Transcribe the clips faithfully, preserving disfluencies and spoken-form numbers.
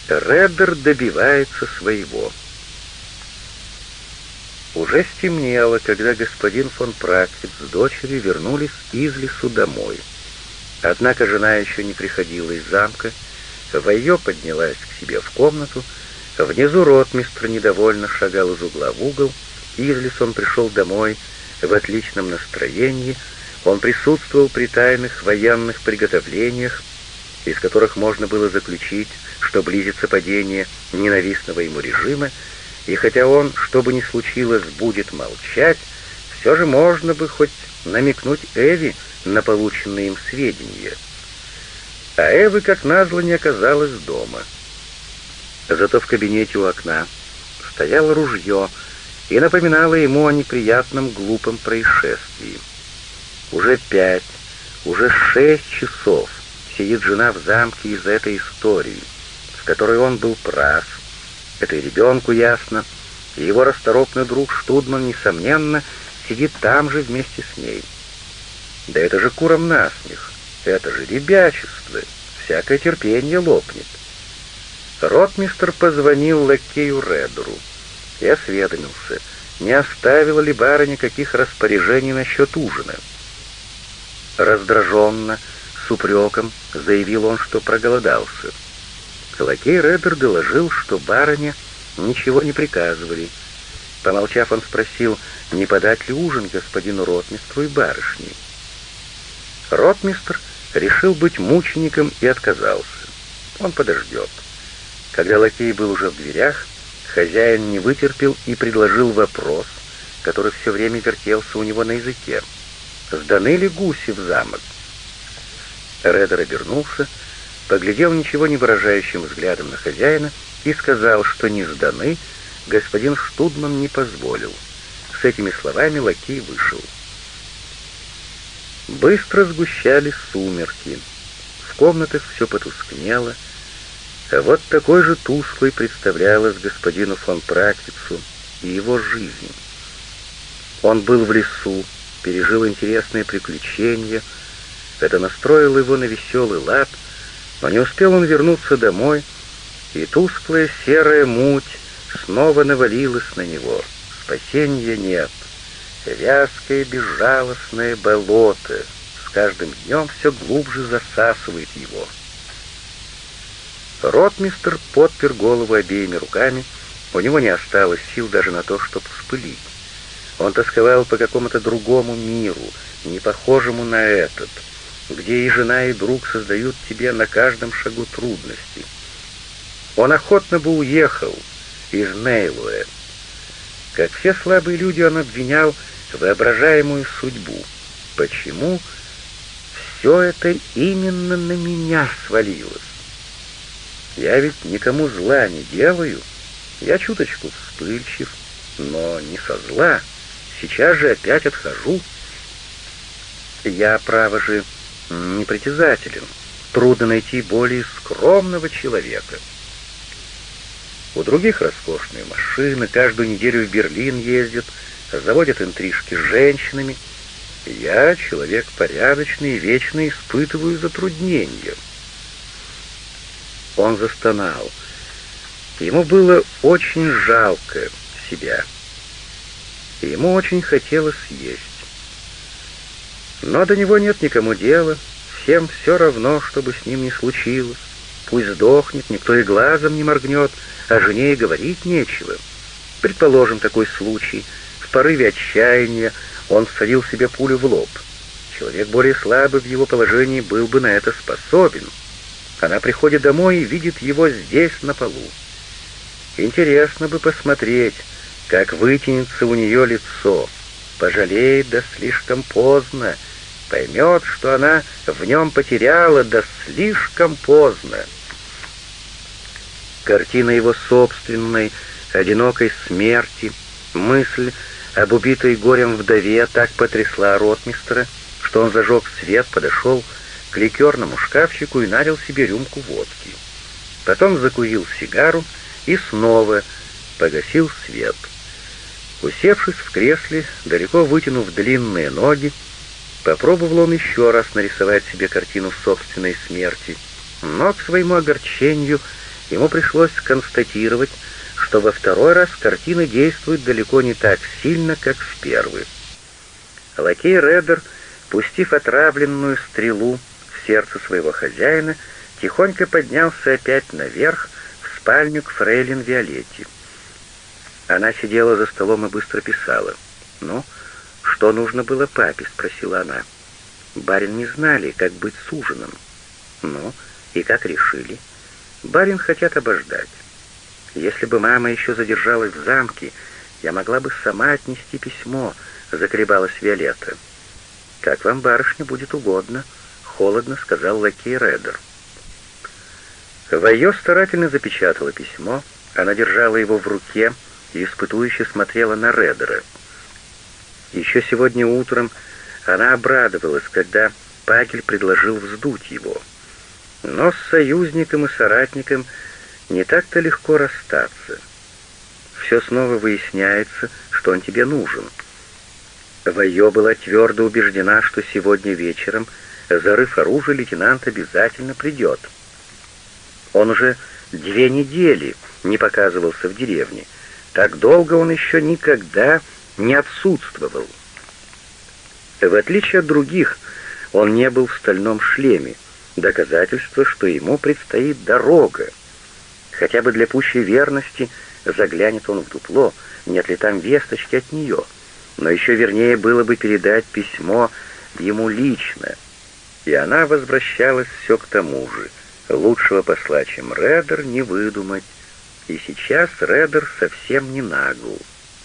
Реддер добивается своего. Уже стемнело, когда господин фон Практиц с дочерью вернулись из лесу домой. Однако жена еще не приходила из замка. Вайо поднялась к себе в комнату. Внизу ротмистр недовольно шагал из угла в угол. Из лесу он пришел домой в отличном настроении. Он присутствовал при тайных военных приготовлениях, из которых можно было заключить, что близится падение ненавистного ему режима, и хотя он, что бы ни случилось, будет молчать, все же можно бы хоть намекнуть Эви на полученные им сведения. А Эвы, как назло, не оказалось дома. Зато в кабинете у окна стояло ружье и напоминало ему о неприятном глупом происшествии. Уже пять, уже шесть часов сидит жена в замке из-за этой истории, в которой он был прав. Это и ребенку ясно, и его расторопный друг Штудман, несомненно, сидит там же вместе с ней. Да это же курам насмех, это же ребячество, всякое терпение лопнет. Ротмистр позвонил лакею Реддеру и осведомился, не оставила ли барыня никаких распоряжений насчет ужина. Раздраженно, с упреком, заявил он, что проголодался. Лакей Реддер доложил, что барыне ничего не приказывали. Помолчав, он спросил, не подать ли ужин господину ротмистру и барышне. Ротмистр решил быть мучеником и отказался. Он подождет. Когда лакей был уже в дверях, хозяин не вытерпел и предложил вопрос, который все время вертелся у него на языке. «Сданы ли гуси в замок?» Реддер обернулся, поглядел ничего не выражающим взглядом на хозяина и сказал, что не сданы, господин Штудман не позволил. С этими словами лакей вышел. Быстро сгущались сумерки. В комнатах все потускнело, а вот такой же тусклой представлялась господину фон Практицу и его жизнь. Он был в лесу, пережил интересные приключения, это настроило его на веселый лад, но не успел он вернуться домой, и тусклая серая муть снова навалилась на него. Спасения нет. Вязкое безжалостное болото с каждым днем все глубже засасывает его. Ротмистр подпер голову обеими руками, у него не осталось сил даже на то, чтобы вспылить. Он тосковал по какому-то другому миру, не похожему на этот, где и жена, и друг создают тебе на каждом шагу трудности. Он охотно бы уехал из Нейлуэ. Как все слабые люди, он обвинял воображаемую судьбу. Почему все это именно на меня свалилось? Я ведь никому зла не делаю, я чуточку вспыльчив, но не со зла. Сейчас же опять отхожу. Я, право же, непритязателен. Трудно найти более скромного человека. У других роскошные машины, каждую неделю в Берлин ездят, заводят интрижки с женщинами. Я, человек порядочный, вечно испытываю затруднения. Он застонал. Ему было очень жалко себя. И ему очень хотелось есть. Но до него нет никому дела, всем все равно, что бы с ним ни случилось. Пусть сдохнет, никто и глазом не моргнет, о жене и говорить нечего. Предположим такой случай. В порыве отчаяния он всадил себе пулю в лоб. Человек более слабый в его положении был бы на это способен. Она приходит домой и видит его здесь, на полу. Интересно бы посмотреть, как вытянется у нее лицо. Пожалеет, да слишком поздно. Поймет, что она в нем потеряла, да слишком поздно. Картина его собственной, одинокой смерти, мысль об убитой горем вдове так потрясла ротмистра, что он зажег свет, подошел к ликерному шкафчику и налил себе рюмку водки. Потом закурил сигару и снова погасил свет. Усевшись в кресле, далеко вытянув длинные ноги, попробовал он еще раз нарисовать себе картину собственной смерти, но к своему огорчению ему пришлось констатировать, что во второй раз картина действует далеко не так сильно, как в первый. Лакей Редер, пустив отравленную стрелу в сердце своего хозяина, тихонько поднялся опять наверх в спальню к фрейлин Виолетте. Она сидела за столом и быстро писала. «Ну, что нужно было папе?» — спросила она. Барин не знали, как быть с ужином. «Ну, и как решили?» «Барин хотят обождать. Если бы мама еще задержалась в замке, я могла бы сама отнести письмо», — заколебалась Виолетта. «Как вам, барышня, будет угодно», — холодно сказал лакей Редер. Вайо старательно запечатала письмо, она держала его в руке и испытующе смотрела на Редера. Еще сегодня утром она обрадовалась, когда Пакель предложил вздуть его. Но с союзником и соратником не так-то легко расстаться. Все снова выясняется, что он тебе нужен. Вайо была твердо убеждена, что сегодня вечером, зарыв оружие, лейтенант обязательно придет. Он уже две недели не показывался в деревне. Так долго он еще никогда не отсутствовал. В отличие от других, он не был в стальном шлеме, доказательство, что ему предстоит дорога. Хотя бы для пущей верности заглянет он в дупло, нет ли там весточки от нее. Но еще вернее было бы передать письмо ему лично. И она возвращалась все к тому же. Лучшего посла, чем Редер, не выдумать. И сейчас Редер совсем не нагл.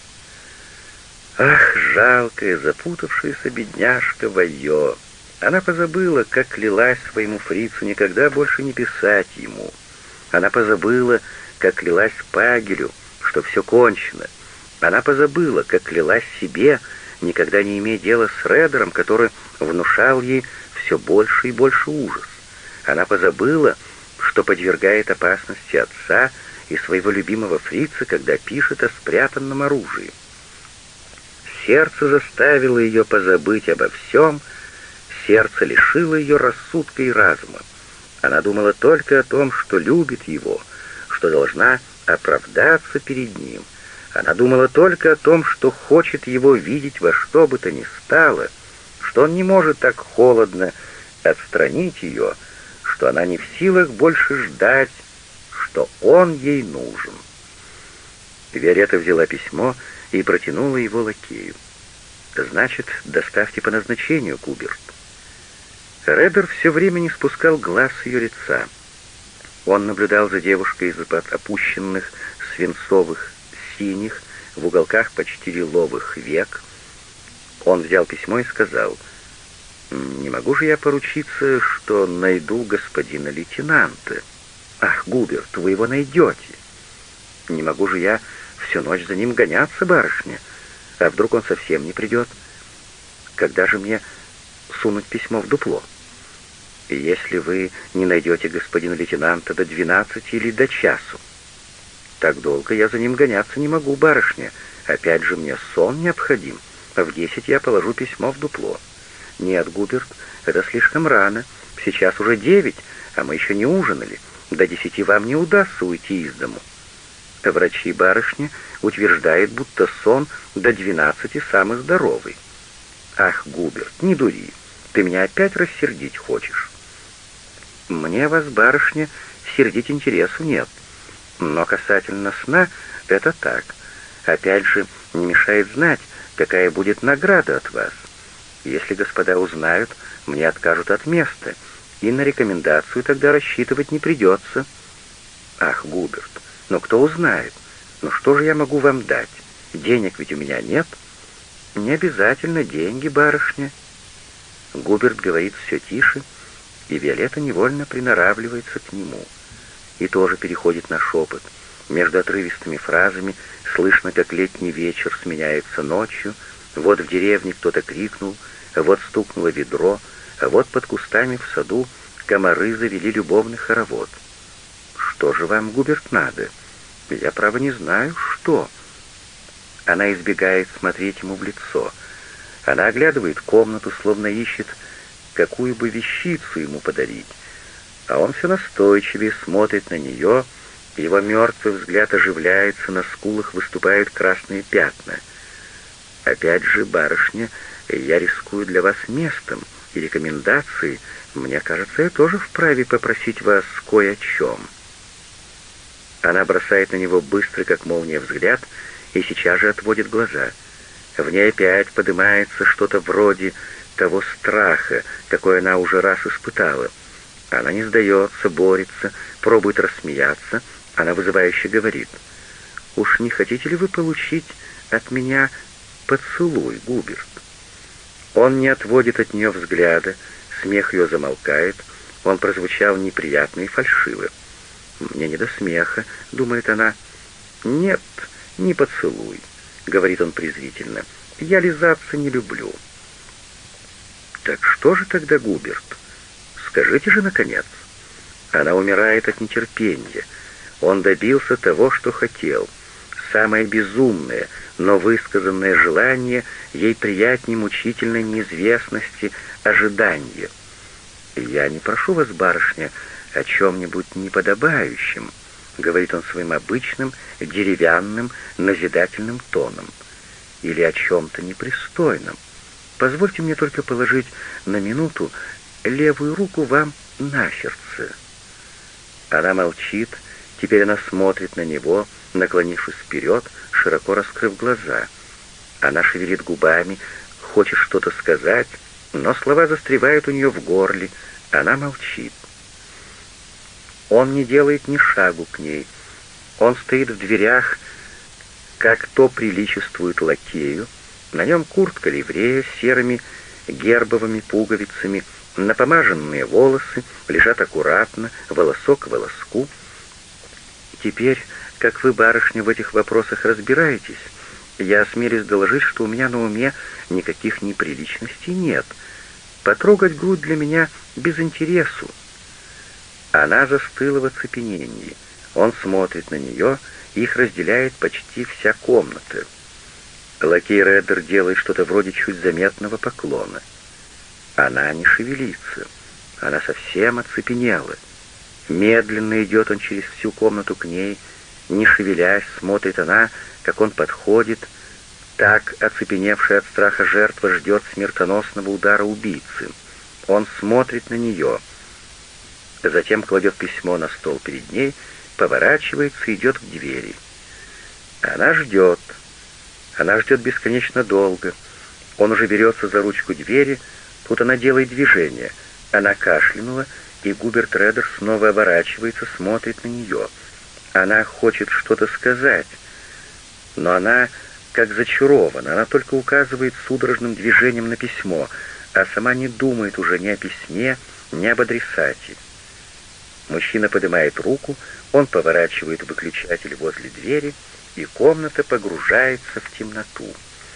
Ах, жалкая, запутавшаяся бедняжка Вайо! Она позабыла, как клялась своему фрицу никогда больше не писать ему. Она позабыла, как клялась Пагелю, что все кончено. Она позабыла, как клялась себе, никогда не иметь дела с Редером, который внушал ей все больше и больше ужас. Она позабыла, что подвергает опасности отца и своего любимого фрица, когда пишет о спрятанном оружии. Сердце заставило ее позабыть обо всем, сердце лишило ее рассудка и разума. Она думала только о том, что любит его, что должна оправдаться перед ним. Она думала только о том, что хочет его видеть во что бы то ни стало, что он не может так холодно отстранить ее, что она не в силах больше ждать, что он ей нужен. Виолетта взяла письмо и протянула его лакею. «Значит, доставьте по назначению, Губерт». Редер все время не спускал глаз с ее лица. Он наблюдал за девушкой из-под опущенных свинцовых, синих, в уголках почти лиловых век. Он взял письмо и сказал: «Не могу же я поручиться, что найду господина лейтенанта». «Ах, Губерт, вы его найдете». «Не могу же я всю ночь за ним гоняться, барышня. А вдруг он совсем не придет? Когда же мне сунуть письмо в дупло? И если вы не найдете господина лейтенанта до двенадцати или до часу? Так долго я за ним гоняться не могу, барышня. Опять же мне сон необходим. А в десять я положу письмо в дупло». «Нет, Губерт, это слишком рано. Сейчас уже девять, а мы еще не ужинали. До десяти вам не удастся уйти из дому». Врачи, барышня, утверждают, будто сон до двенадцати самый здоровый. «Ах, Губерт, не дури, ты меня опять рассердить хочешь». «Мне вас, барышня, сердить интересу нет. Но касательно сна, это так. Опять же, не мешает знать, какая будет награда от вас. Если господа узнают, мне откажут от места, и на рекомендацию тогда рассчитывать не придется». «Ах, Губерт, но кто узнает? Ну что же я могу вам дать? Денег ведь у меня нет». «Не обязательно деньги, барышня». Губерт говорит все тише, и Виолетта невольно приноравливается к нему. И тоже переходит на шепот. Между отрывистыми фразами слышно, как летний вечер сменяется ночью. Вот в деревне кто-то крикнул, вот стукнуло ведро, а вот под кустами в саду комары завели любовный хоровод. «Что же вам, Губерт, надо? Я, право, не знаю, что». Она избегает смотреть ему в лицо. Она оглядывает комнату, словно ищет, какую бы вещицу ему подарить. А он все настойчивее смотрит на нее, Его мертвый взгляд оживляется, на скулах выступают красные пятна. «Опять же, барышня, я рискую для вас местом и рекомендацией. Мне кажется, я тоже вправе попросить вас кое о чем». Она бросает на него быстрый, как молния, взгляд и сейчас же отводит глаза. В ней опять поднимается что-то вроде того страха, какой она уже раз испытала. Она не сдается, борется, пробует рассмеяться. Она вызывающе говорит: «Уж не хотите ли вы получить от меня поцелуй, Губерт?» Он не отводит от нее взгляда, смех ее замолкает, он прозвучал неприятно и фальшиво. «Мне не до смеха», — думает она. «Нет, не поцелуй», — говорит он презрительно, — «я лизаться не люблю». «Так что же тогда, Губерт? Скажите же, наконец». Она умирает от нетерпения. Он добился того, что хотел. Самое безумное, но высказанное желание ей приятнее мучительной неизвестности, ожидания. «Я не прошу вас, барышня, о чем-нибудь неподобающем», — говорит он своим обычным, деревянным, назидательным тоном, «или о чем-то непристойном. Позвольте мне только положить на минуту левую руку вам на сердце». Она молчит, теперь она смотрит на него, наклонившись вперед, широко раскрыв глаза. Она шевелит губами, хочет что-то сказать, но слова застревают у нее в горле, она молчит. Он не делает ни шагу к ней. Он стоит в дверях, как то приличествует лакею. На нем куртка ливрея с серыми гербовыми пуговицами, напомаженные волосы лежат аккуратно, волосок к волоску. «Теперь, как вы, барышня, в этих вопросах разбираетесь, я осмелюсь доложить, что у меня на уме никаких неприличностей нет. Потрогать грудь для меня без интересу». Она застыла в оцепенении. Он смотрит на нее, их разделяет почти вся комната. Лакей Реддер делает что-то вроде чуть заметного поклона. Она не шевелится. Она совсем оцепенела. Медленно идет он через всю комнату к ней, не шевелясь, смотрит она, как он подходит. Так оцепеневшая от страха жертва ждет смертоносного удара убийцы. Он смотрит на нее. Затем кладет письмо на стол перед ней, поворачивается и идет к двери. Она ждет. Она ждет бесконечно долго. Он уже берется за ручку двери, тут она делает движение. Она кашлянула, и Губерт Реддер снова оборачивается, смотрит на нее. Она хочет что-то сказать, но она как зачарована. Она только указывает судорожным движением на письмо, а сама не думает уже ни о письме, ни об адресате. Мужчина поднимает руку, он поворачивает выключатель возле двери, и комната погружается в темноту.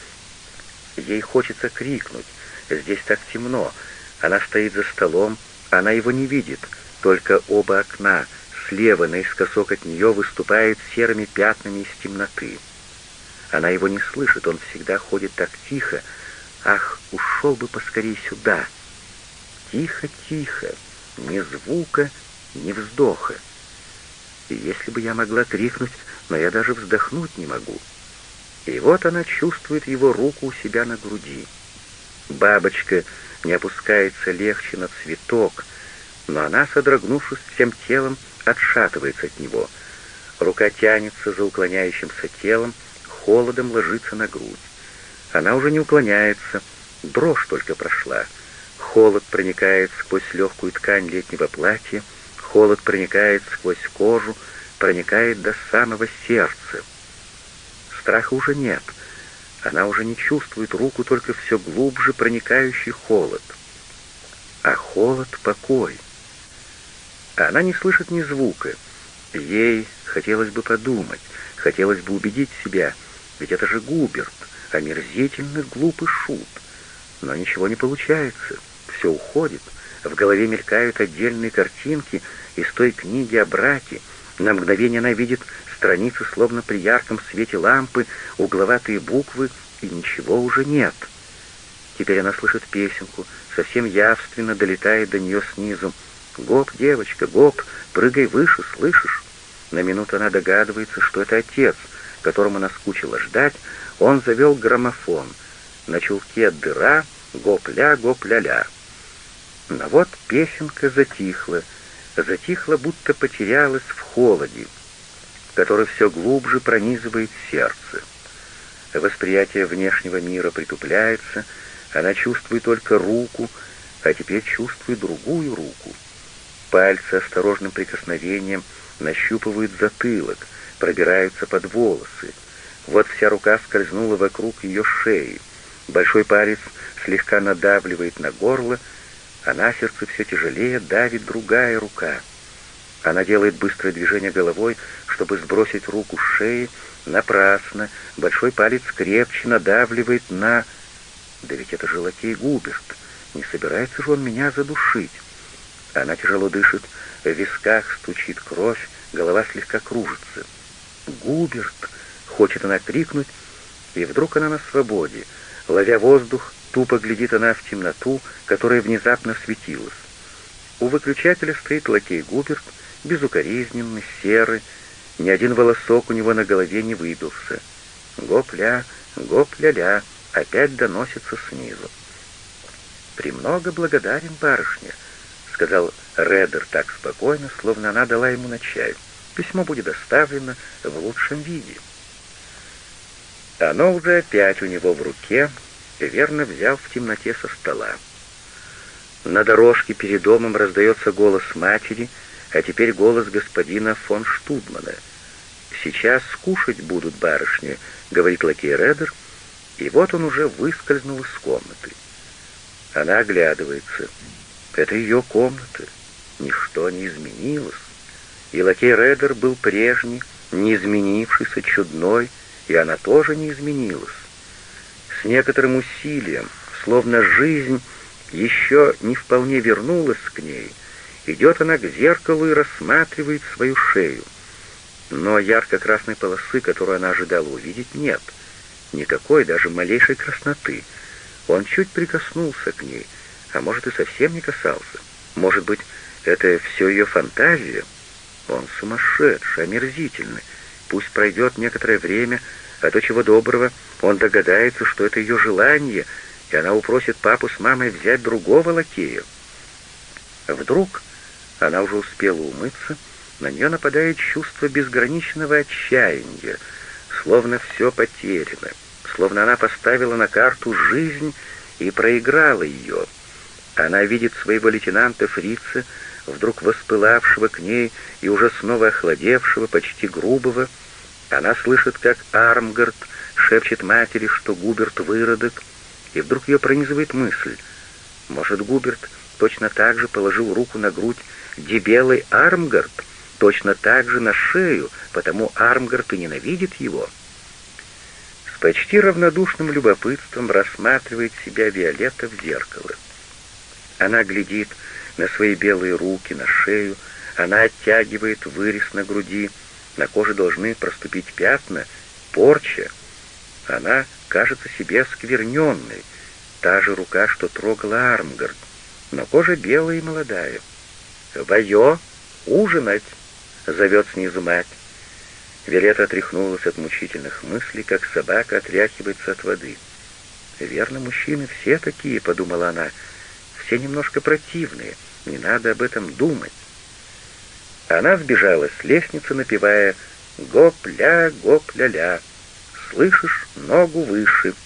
Ей хочется крикнуть. Здесь так темно. Она стоит за столом, она его не видит, только оба окна слева наискосок от нее выступают серыми пятнами из темноты. Она его не слышит, он всегда ходит так тихо. Ах, ушел бы поскорей сюда. Тихо, тихо, ни звука, ни вздоха. И если бы я могла крикнуть, но я даже вздохнуть не могу. И вот она чувствует его руку у себя на груди. Бабочка не опускается легче на цветок, но она, содрогнувшись всем телом, отшатывается от него. Рука тянется за уклоняющимся телом, холодом ложится на грудь. Она уже не уклоняется, дрожь только прошла. Холод проникает сквозь легкую ткань летнего платья, холод проникает сквозь кожу, проникает до самого сердца. Страха уже нет. Она уже не чувствует руку, только все глубже проникающий холод. А холод — покой. Она не слышит ни звука. Ей хотелось бы подумать, хотелось бы убедить себя, ведь это же Губерт, омерзительный глупый шут. Но ничего не получается, все уходит. В голове мелькают отдельные картинки из той книги о браке. На мгновение она видит страницы, словно при ярком свете лампы, угловатые буквы, и ничего уже нет. Теперь она слышит песенку, совсем явственно долетает до нее снизу. «Гоп, девочка, гоп, прыгай выше, слышишь?» На минуту она догадывается, что это отец, которому наскучило ждать. Он завел граммофон. На чулке дыра, гоп-ля, гоп-ля-ля. Но вот песенка затихла. Затихла, будто потерялась в холоде, который все глубже пронизывает сердце. Восприятие внешнего мира притупляется, она чувствует только руку, а теперь чувствует другую руку. Пальцы осторожным прикосновением нащупывают затылок, пробираются под волосы. Вот вся рука скользнула вокруг ее шеи. Большой палец слегка надавливает на горло, а на сердце все тяжелее давит другая рука. Она делает быстрое движение головой, чтобы сбросить руку с шеи. Напрасно. Большой палец крепче надавливает на... Да ведь это же лакей Губерт. Не собирается же он меня задушить? Она тяжело дышит, в висках стучит кровь, голова слегка кружится. «Губерт!» — хочет она крикнуть, и вдруг она на свободе. Ловя воздух, тупо глядит она в темноту, которая внезапно светилась. У выключателя стоит лакей Губерт, безукоризненный, серый, ни один волосок у него на голове не выбился. Гоп-ля, гоп-ля-ля, опять доносится снизу. «Премного благодарен, барышня», — сказал Редер так спокойно, словно она дала ему на чай. «Письмо будет доставлено в лучшем виде». Оно уже опять у него в руке, верно взял в темноте со стола. На дорожке перед домом раздается голос матери, а теперь голос господина фон Штудмана. «Сейчас скушать будут, барышни», — говорит лакей Редер, и вот он уже выскользнул из комнаты. Она оглядывается. Это ее комната. Ничто не изменилось. И лакей Редер был прежний, не изменившийся, чудной, и она тоже не изменилась. С некоторым усилием, словно жизнь еще не вполне вернулась к ней, идет она к зеркалу и рассматривает свою шею. Но ярко-красной полосы, которую она ожидала увидеть, нет. Никакой, даже малейшей красноты. Он чуть прикоснулся к ней, а может и совсем не касался. Может быть, это все ее фантазия? Он сумасшедший, омерзительный. Пусть пройдет некоторое время, а то чего доброго, он догадается, что это ее желание, и она упросит папу с мамой взять другого лакея. Вдруг она уже успела умыться, на нее нападает чувство безграничного отчаяния, словно все потеряно, словно она поставила на карту жизнь и проиграла ее. Она видит своего лейтенанта Фрица, вдруг воспылавшего к ней и уже снова охладевшего, почти грубого. Она слышит, как Армгард шепчет матери, что Губерт выродок, и вдруг ее пронизывает мысль. Может, Губерт точно так же положил руку на грудь дебелый Армгард, точно так же на шею, потому Армгард и ненавидит его. С почти равнодушным любопытством рассматривает себя Виолетта в зеркало. Она глядит на свои белые руки, на шею, она оттягивает вырез на груди, на коже должны проступить пятна, порча. Она кажется себе оскверненной, та же рука, что трогала Армгард, но кожа белая и молодая. «Вайо, ужинать!» — зовет снизу мать. Виолетта отряхнулась от мучительных мыслей, как собака отряхивается от воды. «Верно, мужчины все такие», — подумала она, — «все немножко противные, не надо об этом думать». Она сбежала с лестницы, напевая «Гоп-ля, гоп-ля-ля». «Слышишь, ногу выше».